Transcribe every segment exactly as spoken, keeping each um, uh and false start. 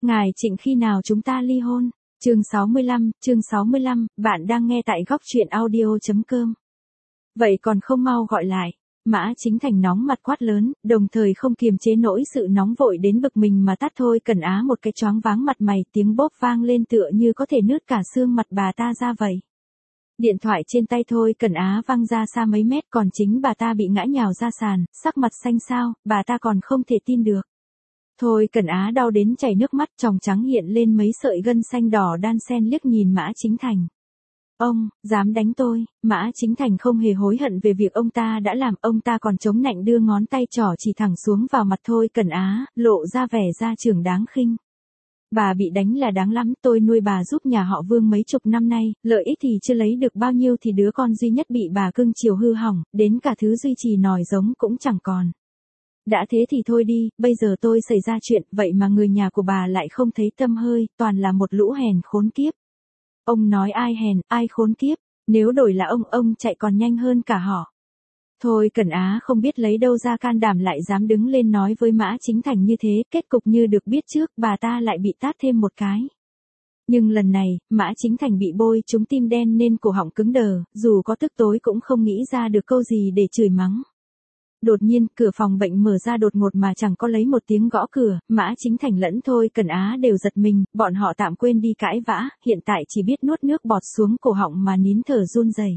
Ngài Trịnh khi nào chúng ta ly hôn? Chương sáu mươi lăm, chương sáu mươi lăm, bạn đang nghe tại góc truyện audio.com. Vậy còn không mau gọi lại. Mã Chính Thành nóng mặt quát lớn, đồng thời không kiềm chế nổi sự nóng vội đến bực mình mà tát Thôi Cẩn Á một cái choáng váng mặt mày, tiếng bốp vang lên tựa như có thể nứt cả xương mặt bà ta ra vậy. Điện thoại trên tay Thôi Cẩn Á văng ra xa mấy mét, còn chính bà ta bị ngã nhào ra sàn, sắc mặt xanh xao, bà ta còn không thể tin được. Thôi Cẩn Á đau đến chảy nước mắt, tròng trắng hiện lên mấy sợi gân xanh đỏ đan xen, liếc nhìn Mã Chính Thành. Ông, dám đánh tôi? Mã Chính Thành không hề hối hận về việc ông ta đã làm, ông ta còn chống nạnh đưa ngón tay trỏ chỉ thẳng xuống vào mặt Thôi Cẩn Á, lộ ra vẻ gia trưởng đáng khinh. Bà bị đánh là đáng lắm, tôi nuôi bà giúp nhà họ Vương mấy chục năm nay, lợi ích thì chưa lấy được bao nhiêu thì đứa con duy nhất bị bà cưng chiều hư hỏng, đến cả thứ duy trì nòi giống cũng chẳng còn. Đã thế thì thôi đi, bây giờ tôi xảy ra chuyện, vậy mà người nhà của bà lại không thấy tâm hơi, toàn là một lũ hèn khốn kiếp. Ông nói ai hèn, ai khốn kiếp, nếu đổi là ông, ông chạy còn nhanh hơn cả họ. Thôi Cẩn Á không biết lấy đâu ra can đảm lại dám đứng lên nói với Mã Chính Thành như thế, kết cục như được biết trước, bà ta lại bị tát thêm một cái. Nhưng lần này, Mã Chính Thành bị bôi trúng tim đen nên cổ họng cứng đờ, dù có tức tối cũng không nghĩ ra được câu gì để chửi mắng. Đột nhiên, cửa phòng bệnh mở ra đột ngột mà chẳng có lấy một tiếng gõ cửa, Mã Chính Thành lẫn Thôi Cẩn Á đều giật mình, bọn họ tạm quên đi cãi vã, hiện tại chỉ biết nuốt nước bọt xuống cổ họng mà nín thở run rẩy.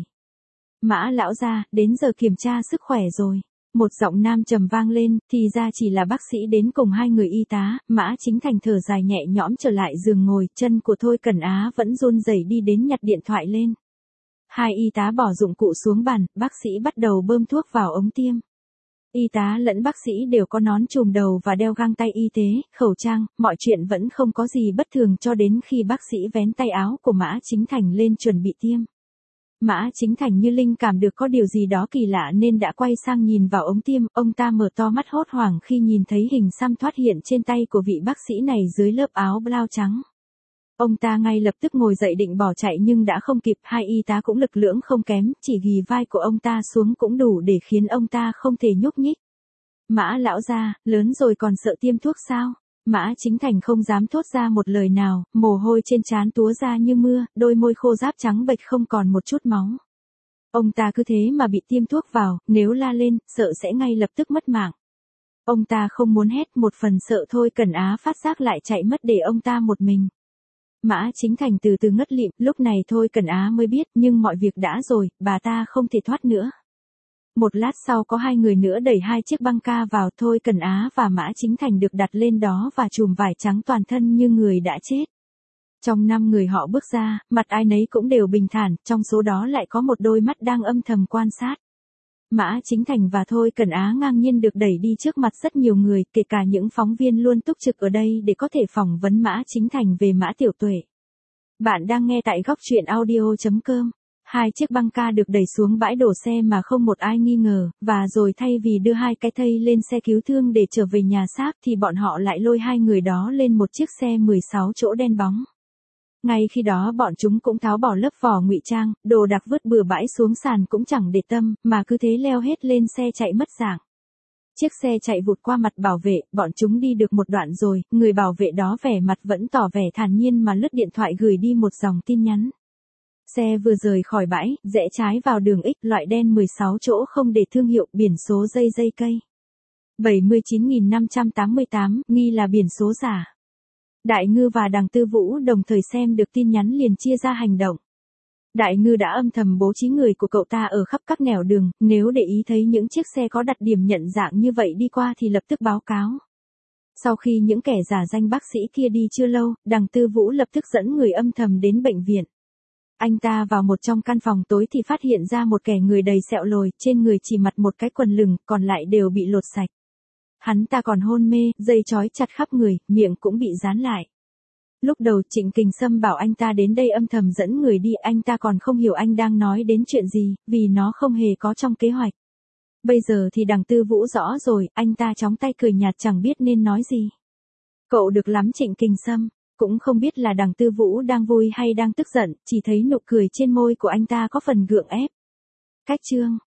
Mã lão gia, đến giờ kiểm tra sức khỏe rồi. Một giọng nam trầm vang lên, thì ra chỉ là bác sĩ đến cùng hai người y tá. Mã Chính Thành thở dài nhẹ nhõm trở lại giường ngồi, chân của Thôi Cẩn Á vẫn run rẩy đi đến nhặt điện thoại lên. Hai y tá bỏ dụng cụ xuống bàn, bác sĩ bắt đầu bơm thuốc vào ống tiêm. Y tá lẫn bác sĩ đều có nón trùm đầu và đeo găng tay y tế, khẩu trang, mọi chuyện vẫn không có gì bất thường cho đến khi bác sĩ vén tay áo của Mã Chính Thành lên chuẩn bị tiêm. Mã Chính Thành như linh cảm được có điều gì đó kỳ lạ nên đã quay sang nhìn vào ống tiêm, ông ta mở to mắt hốt hoảng khi nhìn thấy hình xăm thoát hiện trên tay của vị bác sĩ này dưới lớp áo blau trắng. Ông ta ngay lập tức ngồi dậy định bỏ chạy nhưng đã không kịp, hai y tá cũng lực lưỡng không kém, chỉ ghì vai của ông ta xuống cũng đủ để khiến ông ta không thể nhúc nhích. Mã lão gia, lớn rồi còn sợ tiêm thuốc sao? Mã Chính Thành không dám thốt ra một lời nào, mồ hôi trên trán túa ra như mưa, đôi môi khô ráp trắng bệch không còn một chút máu. Ông ta cứ thế mà bị tiêm thuốc vào, nếu la lên, sợ sẽ ngay lập tức mất mạng. Ông ta không muốn hét, một phần sợ Thôi Cẩn Á phát giác lại chạy mất để ông ta một mình. Mã Chính Thành từ từ ngất lịm, lúc này Thôi Cẩn Á mới biết, nhưng mọi việc đã rồi, bà ta không thể thoát nữa. Một lát sau có hai người nữa đẩy hai chiếc băng ca vào, Thôi Cẩn Á và Mã Chính Thành được đặt lên đó và chùm vải trắng toàn thân như người đã chết. Trong năm người họ bước ra, mặt ai nấy cũng đều bình thản, trong số đó lại có một đôi mắt đang âm thầm quan sát. Mã Chính Thành và Thôi Cẩn Á ngang nhiên được đẩy đi trước mặt rất nhiều người, kể cả những phóng viên luôn túc trực ở đây để có thể phỏng vấn Mã Chính Thành về Mã Tiểu Tuệ. Bạn đang nghe tại góc truyện audio.com. Hai chiếc băng ca được đẩy xuống bãi đổ xe mà không một ai nghi ngờ, và rồi thay vì đưa hai cái thây lên xe cứu thương để trở về nhà xác thì bọn họ lại lôi hai người đó lên một chiếc xe mười sáu chỗ đen bóng. Ngay khi đó bọn chúng cũng tháo bỏ lớp vỏ ngụy trang, đồ đạc vứt bừa bãi xuống sàn cũng chẳng để tâm, mà cứ thế leo hết lên xe chạy mất dạng. Chiếc xe chạy vụt qua mặt bảo vệ, bọn chúng đi được một đoạn rồi, người bảo vệ đó vẻ mặt vẫn tỏ vẻ thản nhiên mà lướt điện thoại gửi đi một dòng tin nhắn. Xe vừa rời khỏi bãi, rẽ trái vào đường X, loại đen mười sáu chỗ không để thương hiệu, biển số dây dây cây. bảy mươi chín nghìn năm trăm tám mươi tám, nghi là biển số giả. Đại Ngư và Đằng Tư Vũ đồng thời xem được tin nhắn liền chia ra hành động. Đại Ngư đã âm thầm bố trí người của cậu ta ở khắp các nẻo đường, nếu để ý thấy những chiếc xe có đặt điểm nhận dạng như vậy đi qua thì lập tức báo cáo. Sau khi những kẻ giả danh bác sĩ kia đi chưa lâu, Đằng Tư Vũ lập tức dẫn người âm thầm đến bệnh viện. Anh ta vào một trong căn phòng tối thì phát hiện ra một kẻ người đầy sẹo lồi, trên người chỉ mặc một cái quần lửng, còn lại đều bị lột sạch. Hắn ta còn hôn mê, dây trói chặt khắp người, miệng cũng bị dán lại. Lúc đầu Trịnh Kình Sâm bảo anh ta đến đây âm thầm dẫn người đi, anh ta còn không hiểu anh đang nói đến chuyện gì, vì nó không hề có trong kế hoạch. Bây giờ thì Đằng Tư Vũ rõ rồi, anh ta chóng tay cười nhạt chẳng biết nên nói gì. Cậu được lắm Trịnh Kình Sâm. Cũng không biết là Đằng Tư Vũ đang vui hay đang tức giận, chỉ thấy nụ cười trên môi của anh ta có phần gượng ép. Cách chương,